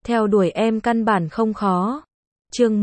Theo đuổi em căn bản không khó. Chương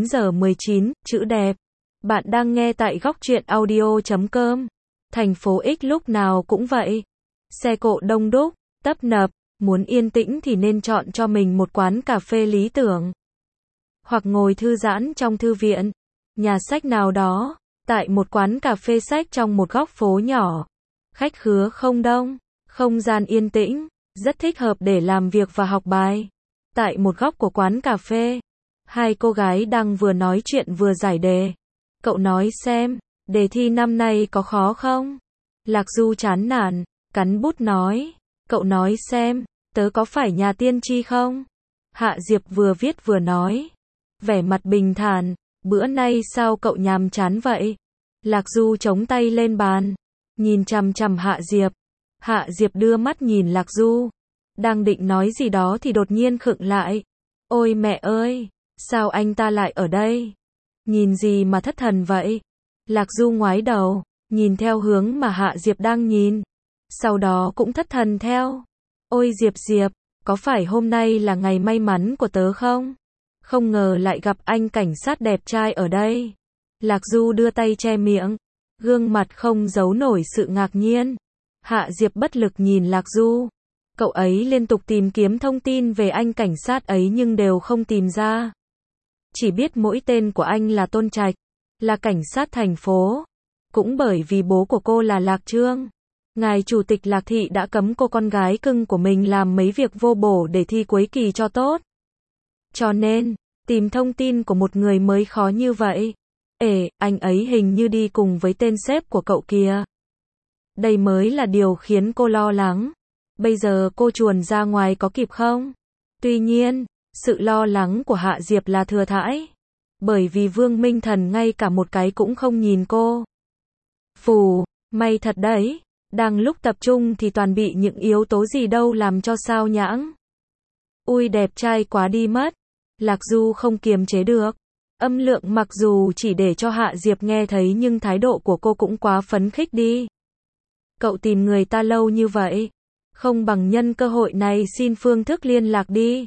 19:19, chữ đẹp. Bạn đang nghe tại góc truyện audio.com. Thành phố X lúc nào cũng vậy. Xe cộ đông đúc, tấp nập, muốn yên tĩnh thì nên chọn cho mình một quán cà phê lý tưởng. Hoặc ngồi thư giãn trong thư viện, nhà sách nào đó, tại một quán cà phê sách trong một góc phố nhỏ. Khách khứa không đông, không gian yên tĩnh, rất thích hợp để làm việc và học bài. Tại một góc của quán cà phê, hai cô gái đang vừa nói chuyện vừa giải đề. Cậu nói xem, đề thi năm nay có khó không? Lạc Du chán nản, cắn bút nói. Cậu nói xem, tớ có phải nhà tiên tri không? Hạ Diệp vừa viết vừa nói. Vẻ mặt bình thản, bữa nay sao cậu nhàm chán vậy? Lạc Du chống tay lên bàn, nhìn chằm chằm Hạ Diệp. Hạ Diệp đưa mắt nhìn Lạc Du, đang định nói gì đó thì đột nhiên khựng lại. Ôi mẹ ơi, sao anh ta lại ở đây? Nhìn gì mà thất thần vậy? Lạc Du ngoái đầu, nhìn theo hướng mà Hạ Diệp đang nhìn. Sau đó cũng thất thần theo. Ôi Diệp Diệp, có phải hôm nay là ngày may mắn của tớ không? Không ngờ lại gặp anh cảnh sát đẹp trai ở đây. Lạc Du đưa tay che miệng, gương mặt không giấu nổi sự ngạc nhiên. Hạ Diệp bất lực nhìn Lạc Du. Cậu ấy liên tục tìm kiếm thông tin về anh cảnh sát ấy nhưng đều không tìm ra. Chỉ biết mỗi tên của anh là Tôn Trạch, là cảnh sát thành phố. Cũng bởi vì bố của cô là Lạc Trương, ngài chủ tịch Lạc Thị đã cấm cô con gái cưng của mình làm mấy việc vô bổ để thi cuối kỳ cho tốt. Cho nên, tìm thông tin của một người mới khó như vậy. Anh ấy hình như đi cùng với tên sếp của cậu kìa. Đây mới là điều khiến cô lo lắng. Bây giờ cô chuồn ra ngoài có kịp không? Tuy nhiên, sự lo lắng của Hạ Diệp là thừa thãi. Bởi vì Vương Minh Thần ngay cả một cái cũng không nhìn cô. Phù, may thật đấy. Đang lúc tập trung thì toàn bị những yếu tố gì đâu làm cho sao nhãng. Ui đẹp trai quá đi mất. Lạc Du không kiềm chế được. Âm lượng mặc dù chỉ để cho Hạ Diệp nghe thấy nhưng thái độ của cô cũng quá phấn khích đi. Cậu tìm người ta lâu như vậy, không bằng nhân cơ hội này xin phương thức liên lạc đi.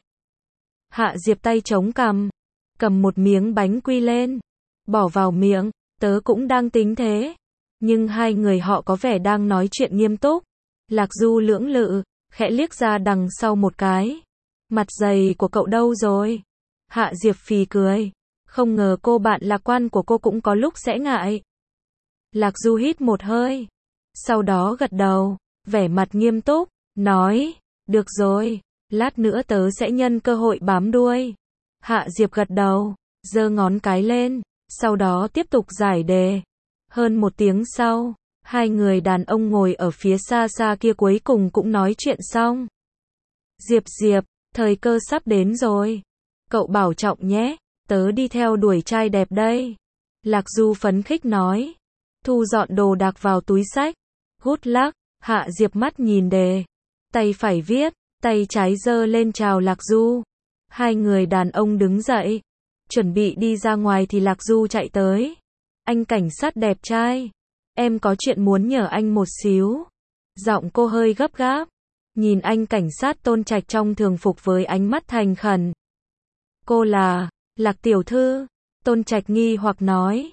Hạ Diệp tay chống cằm, cầm một miếng bánh quy lên, bỏ vào miệng. Tớ cũng đang tính thế. Nhưng hai người họ có vẻ đang nói chuyện nghiêm túc. Lạc Du lưỡng lự, khẽ liếc ra đằng sau một cái. Mặt dày của cậu đâu rồi? Hạ Diệp phì cười. Không ngờ cô bạn lạc quan của cô cũng có lúc sẽ ngại. Lạc Du hít một hơi, sau đó gật đầu, vẻ mặt nghiêm túc, nói, được rồi, lát nữa tớ sẽ nhân cơ hội bám đuôi. Hạ Diệp gật đầu, giơ ngón cái lên, sau đó tiếp tục giải đề. Hơn một tiếng sau, hai người đàn ông ngồi ở phía xa xa kia cuối cùng cũng nói chuyện xong. Diệp Diệp, thời cơ sắp đến rồi. Cậu bảo trọng nhé, tớ đi theo đuổi trai đẹp đây. Lạc Du phấn khích nói, thu dọn đồ đạc vào túi xách. Good luck. Hạ Diệp mắt nhìn đề, tay phải viết, tay trái giơ lên chào Lạc Du. Hai người đàn ông đứng dậy, chuẩn bị đi ra ngoài thì Lạc Du chạy tới. Anh cảnh sát đẹp trai, em có chuyện muốn nhờ anh một xíu. Giọng cô hơi gấp gáp, nhìn anh cảnh sát Tôn Trạch trong thường phục với ánh mắt thành khẩn. Cô là Lạc tiểu thư? Tôn Trạch nghi hoặc nói.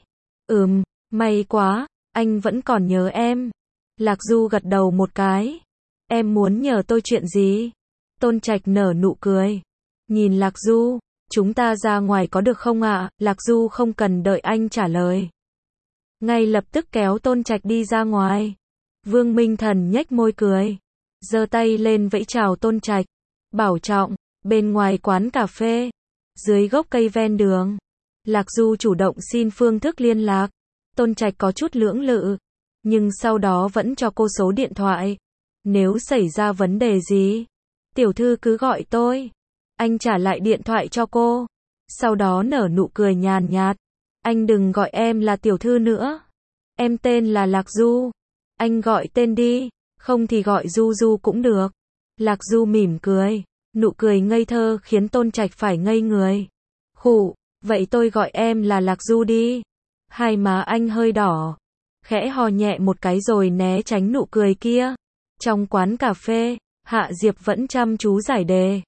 May quá, anh vẫn còn nhớ em. Lạc Du gật đầu một cái. Em muốn nhờ tôi chuyện gì? Tôn Trạch nở nụ cười, nhìn Lạc Du, chúng ta ra ngoài có được không ạ? Lạc Du không cần đợi anh trả lời, ngay lập tức kéo Tôn Trạch đi ra ngoài. Vương Minh Thần nhếch môi cười, giơ tay lên vẫy chào Tôn Trạch. Bảo trọng. Bên ngoài quán cà phê, dưới gốc cây ven đường, Lạc Du chủ động xin phương thức liên lạc. Tôn Trạch có chút lưỡng lự, nhưng sau đó vẫn cho cô số điện thoại. Nếu xảy ra vấn đề gì, tiểu thư cứ gọi tôi. Anh trả lại điện thoại cho cô, sau đó nở nụ cười nhàn nhạt. Anh đừng gọi em là tiểu thư nữa. Em tên là Lạc Du. Anh gọi tên đi, không thì gọi Du Du cũng được. Lạc Du mỉm cười, nụ cười ngây thơ khiến Tôn Trạch phải ngây người. Khụ, vậy tôi gọi em là Lạc Du đi. Hai má anh hơi đỏ, khẽ hò nhẹ một cái rồi né tránh nụ cười kia. Trong quán cà phê, Hạ Diệp vẫn chăm chú giải đề.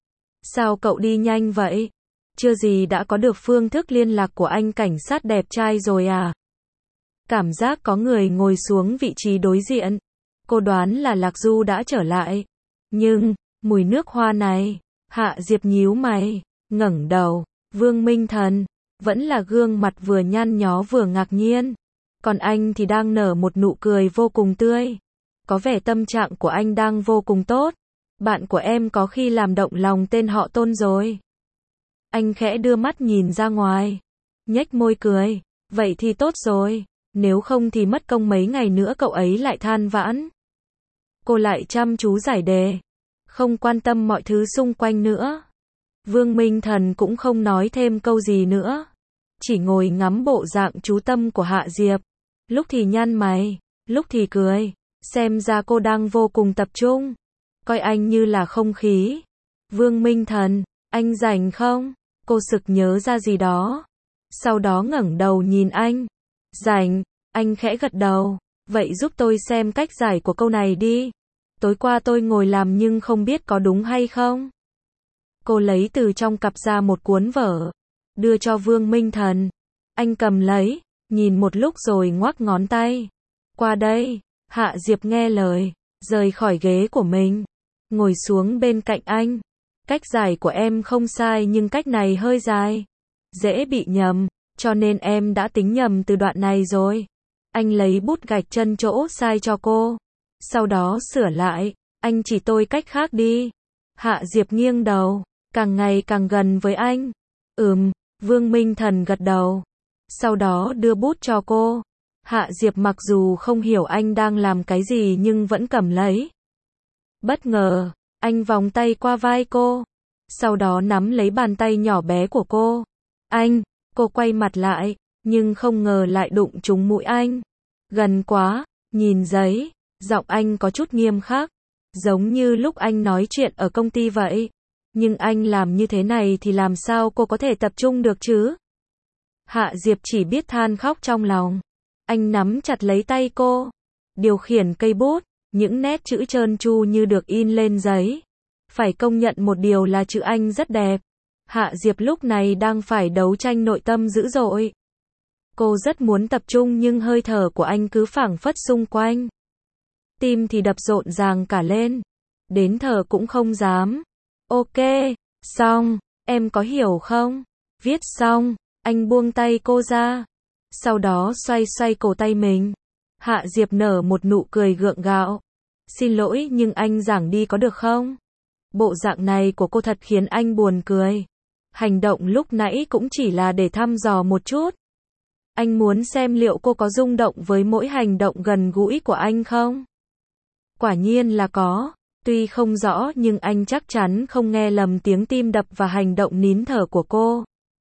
Sao cậu đi nhanh vậy? Chưa gì đã có được phương thức liên lạc của anh cảnh sát đẹp trai rồi à? Cảm giác có người ngồi xuống vị trí đối diện. Cô đoán là Lạc Du đã trở lại. Nhưng, mùi nước hoa này, Hạ Diệp nhíu mày, ngẩng đầu, Vương Minh Thần, vẫn là gương mặt vừa nhăn nhó vừa ngạc nhiên. Còn anh thì đang nở một nụ cười vô cùng tươi. Có vẻ tâm trạng của anh đang vô cùng tốt. Bạn của em có khi làm động lòng tên họ Tôn rồi. Anh khẽ đưa mắt nhìn ra ngoài, nhếch môi cười, vậy thì tốt rồi, nếu không thì mất công mấy ngày nữa cậu ấy lại than vãn. Cô lại chăm chú giải đề, không quan tâm mọi thứ xung quanh nữa. Vương Minh Thần cũng không nói thêm câu gì nữa, chỉ ngồi ngắm bộ dạng chú tâm của Hạ Diệp, lúc thì nhăn mày, lúc thì cười, xem ra cô đang vô cùng tập trung, coi anh như là không khí. Vương Minh Thần, anh rảnh không? Cô sực nhớ ra gì đó, sau đó ngẩng đầu nhìn anh. Rảnh, anh khẽ gật đầu, vậy giúp tôi xem cách giải của câu này đi. Tối qua tôi ngồi làm nhưng không biết có đúng hay không. Cô lấy từ trong cặp ra một cuốn vở, đưa cho Vương Minh Thần. Anh cầm lấy, nhìn một lúc rồi ngoắc ngón tay. Qua đây, Hạ Diệp nghe lời, rời khỏi ghế của mình, ngồi xuống bên cạnh anh. Cách giải của em không sai nhưng cách này hơi dài, dễ bị nhầm, cho nên em đã tính nhầm từ đoạn này rồi. Anh lấy bút gạch chân chỗ sai cho cô, sau đó sửa lại, anh chỉ tôi cách khác đi. Hạ Diệp nghiêng đầu, càng ngày càng gần với anh. Vương Minh Thần gật đầu, sau đó đưa bút cho cô. Hạ Diệp mặc dù không hiểu anh đang làm cái gì nhưng vẫn cầm lấy. Bất ngờ, anh vòng tay qua vai cô, sau đó nắm lấy bàn tay nhỏ bé của cô. Cô quay mặt lại, nhưng không ngờ lại đụng trúng mũi anh. Gần quá, nhìn giấy, giọng anh có chút nghiêm khắc, giống như lúc anh nói chuyện ở công ty vậy. Nhưng anh làm như thế này thì làm sao cô có thể tập trung được chứ? Hạ Diệp chỉ biết than khóc trong lòng. Anh nắm chặt lấy tay cô, điều khiển cây bút, những nét chữ trơn tru như được in lên giấy. Phải công nhận một điều là chữ anh rất đẹp. Hạ Diệp lúc này đang phải đấu tranh nội tâm dữ dội. Cô rất muốn tập trung nhưng hơi thở của anh cứ phảng phất xung quanh. Tim thì đập rộn ràng cả lên. Đến thở cũng không dám. Ok, xong, em có hiểu không? Viết xong, anh buông tay cô ra. Sau đó xoay xoay cổ tay mình. Hạ Diệp nở một nụ cười gượng gạo. Xin lỗi nhưng anh giảng đi có được không? Bộ dạng này của cô thật khiến anh buồn cười. Hành động lúc nãy cũng chỉ là để thăm dò một chút. Anh muốn xem liệu cô có rung động với mỗi hành động gần gũi của anh không? Quả nhiên là có. Tuy không rõ nhưng anh chắc chắn không nghe lầm tiếng tim đập và hành động nín thở của cô.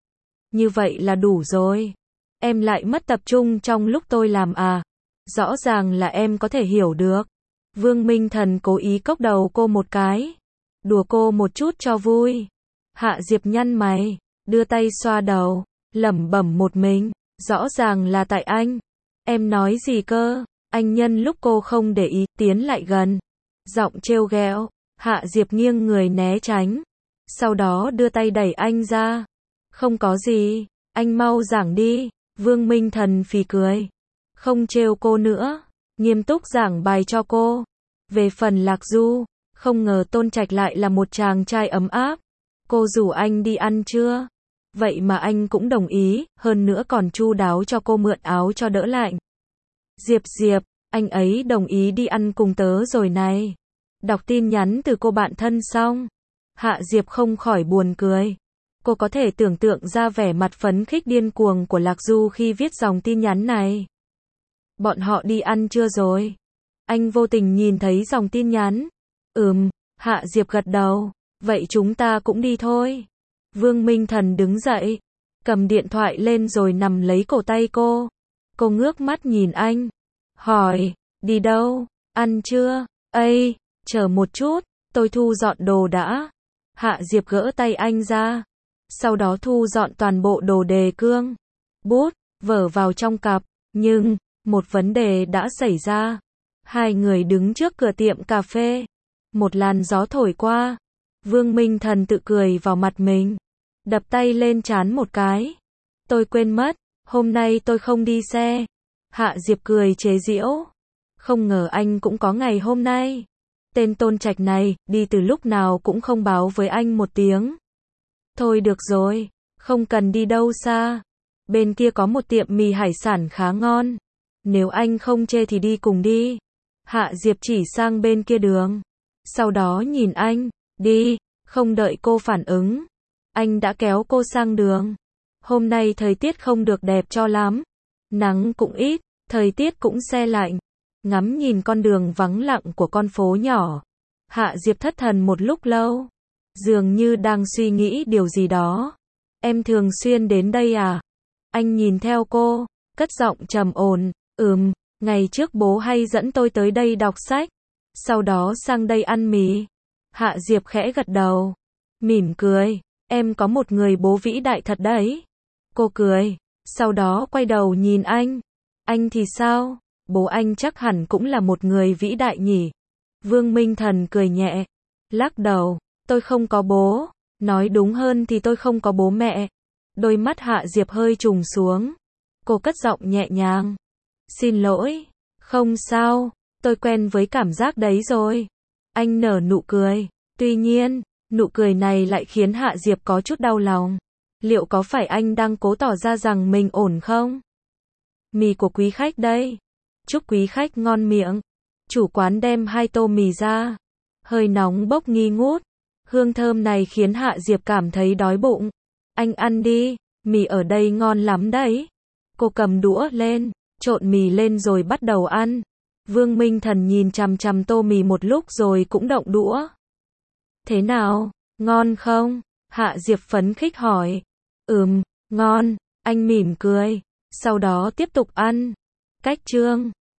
Như vậy là đủ rồi. Em lại mất tập trung trong lúc tôi làm à? Rõ ràng là em có thể hiểu được. Vương Minh Thần cố ý cốc đầu cô một cái. Đùa cô một chút cho vui. Hạ Diệp nhăn mày, đưa tay xoa đầu, lẩm bẩm một mình. Rõ ràng là tại anh. Em nói gì cơ? Anh nhân lúc cô không để ý, tiến lại gần. Giọng trêu ghẹo. Hạ Diệp nghiêng người né tránh. Sau đó đưa tay đẩy anh ra. Không có gì, anh mau giảng đi. Vương Minh Thần phì cười. Không trêu cô nữa. Nghiêm túc giảng bài cho cô. Về phần Lạc Du, không ngờ Tôn Trạch lại là một chàng trai ấm áp. Cô rủ anh đi ăn trưa. Vậy mà anh cũng đồng ý, hơn nữa còn chu đáo cho cô mượn áo cho đỡ lạnh. Diệp, anh ấy đồng ý đi ăn cùng tớ rồi này. Đọc tin nhắn từ cô bạn thân xong. Hạ Diệp không khỏi buồn cười. Cô có thể tưởng tượng ra vẻ mặt phấn khích điên cuồng của Lạc Du khi viết dòng tin nhắn này. Bọn họ đi ăn trưa rồi. Anh vô tình nhìn thấy dòng tin nhắn. Hạ Diệp gật đầu. Vậy chúng ta cũng đi thôi. Vương Minh Thần đứng dậy, cầm điện thoại lên rồi nằm lấy cổ tay cô. Cô ngước mắt nhìn anh, hỏi, đi đâu, ăn chưa? Ây, chờ một chút, tôi thu dọn đồ đã. Hạ Diệp gỡ tay anh ra, sau đó thu dọn toàn bộ đồ đề cương, bút, vở vào trong cặp, nhưng, một vấn đề đã xảy ra. Hai người đứng trước cửa tiệm cà phê, một làn gió thổi qua. Vương Minh Thần tự cười vào mặt mình. Đập tay lên trán một cái. Tôi quên mất, hôm nay tôi không đi xe. Hạ Diệp cười chế giễu. Không ngờ anh cũng có ngày hôm nay. Tên Tôn Trạch này, đi từ lúc nào cũng không báo với anh một tiếng. Thôi được rồi, không cần đi đâu xa. Bên kia có một tiệm mì hải sản khá ngon. Nếu anh không chê thì đi cùng đi. Hạ Diệp chỉ sang bên kia đường. Sau đó nhìn anh, đi, không đợi cô phản ứng. Anh đã kéo cô sang đường. Hôm nay thời tiết không được đẹp cho lắm. Nắng cũng ít, thời tiết cũng se lạnh. Ngắm nhìn con đường vắng lặng của con phố nhỏ. Hạ Diệp thất thần một lúc lâu. Dường như đang suy nghĩ điều gì đó. Em thường xuyên đến đây à? Anh nhìn theo cô, cất giọng trầm ổn. Ngày trước bố hay dẫn tôi tới đây đọc sách. Sau đó sang đây ăn mì. Hạ Diệp khẽ gật đầu. Mỉm cười. Em có một người bố vĩ đại thật đấy. Cô cười. Sau đó quay đầu nhìn anh. Anh thì sao? Bố anh chắc hẳn cũng là một người vĩ đại nhỉ? Vương Minh Thần cười nhẹ. Lắc đầu. Tôi không có bố. Nói đúng hơn thì tôi không có bố mẹ. Đôi mắt Hạ Diệp hơi trùng xuống. Cô cất giọng nhẹ nhàng. Xin lỗi. Không sao. Tôi quen với cảm giác đấy rồi. Anh nở nụ cười. Tuy nhiên, nụ cười này lại khiến Hạ Diệp có chút đau lòng. Liệu có phải anh đang cố tỏ ra rằng mình ổn không? Mì của quý khách đây. Chúc quý khách ngon miệng. Chủ quán đem 2 tô mì ra. Hơi nóng bốc nghi ngút. Hương thơm này khiến Hạ Diệp cảm thấy đói bụng. Anh ăn đi, mì ở đây ngon lắm đấy. Cô cầm đũa lên, trộn mì lên rồi bắt đầu ăn. Vương Minh Thần nhìn chằm chằm tô mì một lúc rồi cũng động đũa. Thế nào, ngon không? Hạ Diệp phấn khích hỏi. Ngon, anh mỉm cười. Sau đó tiếp tục ăn. Cách chương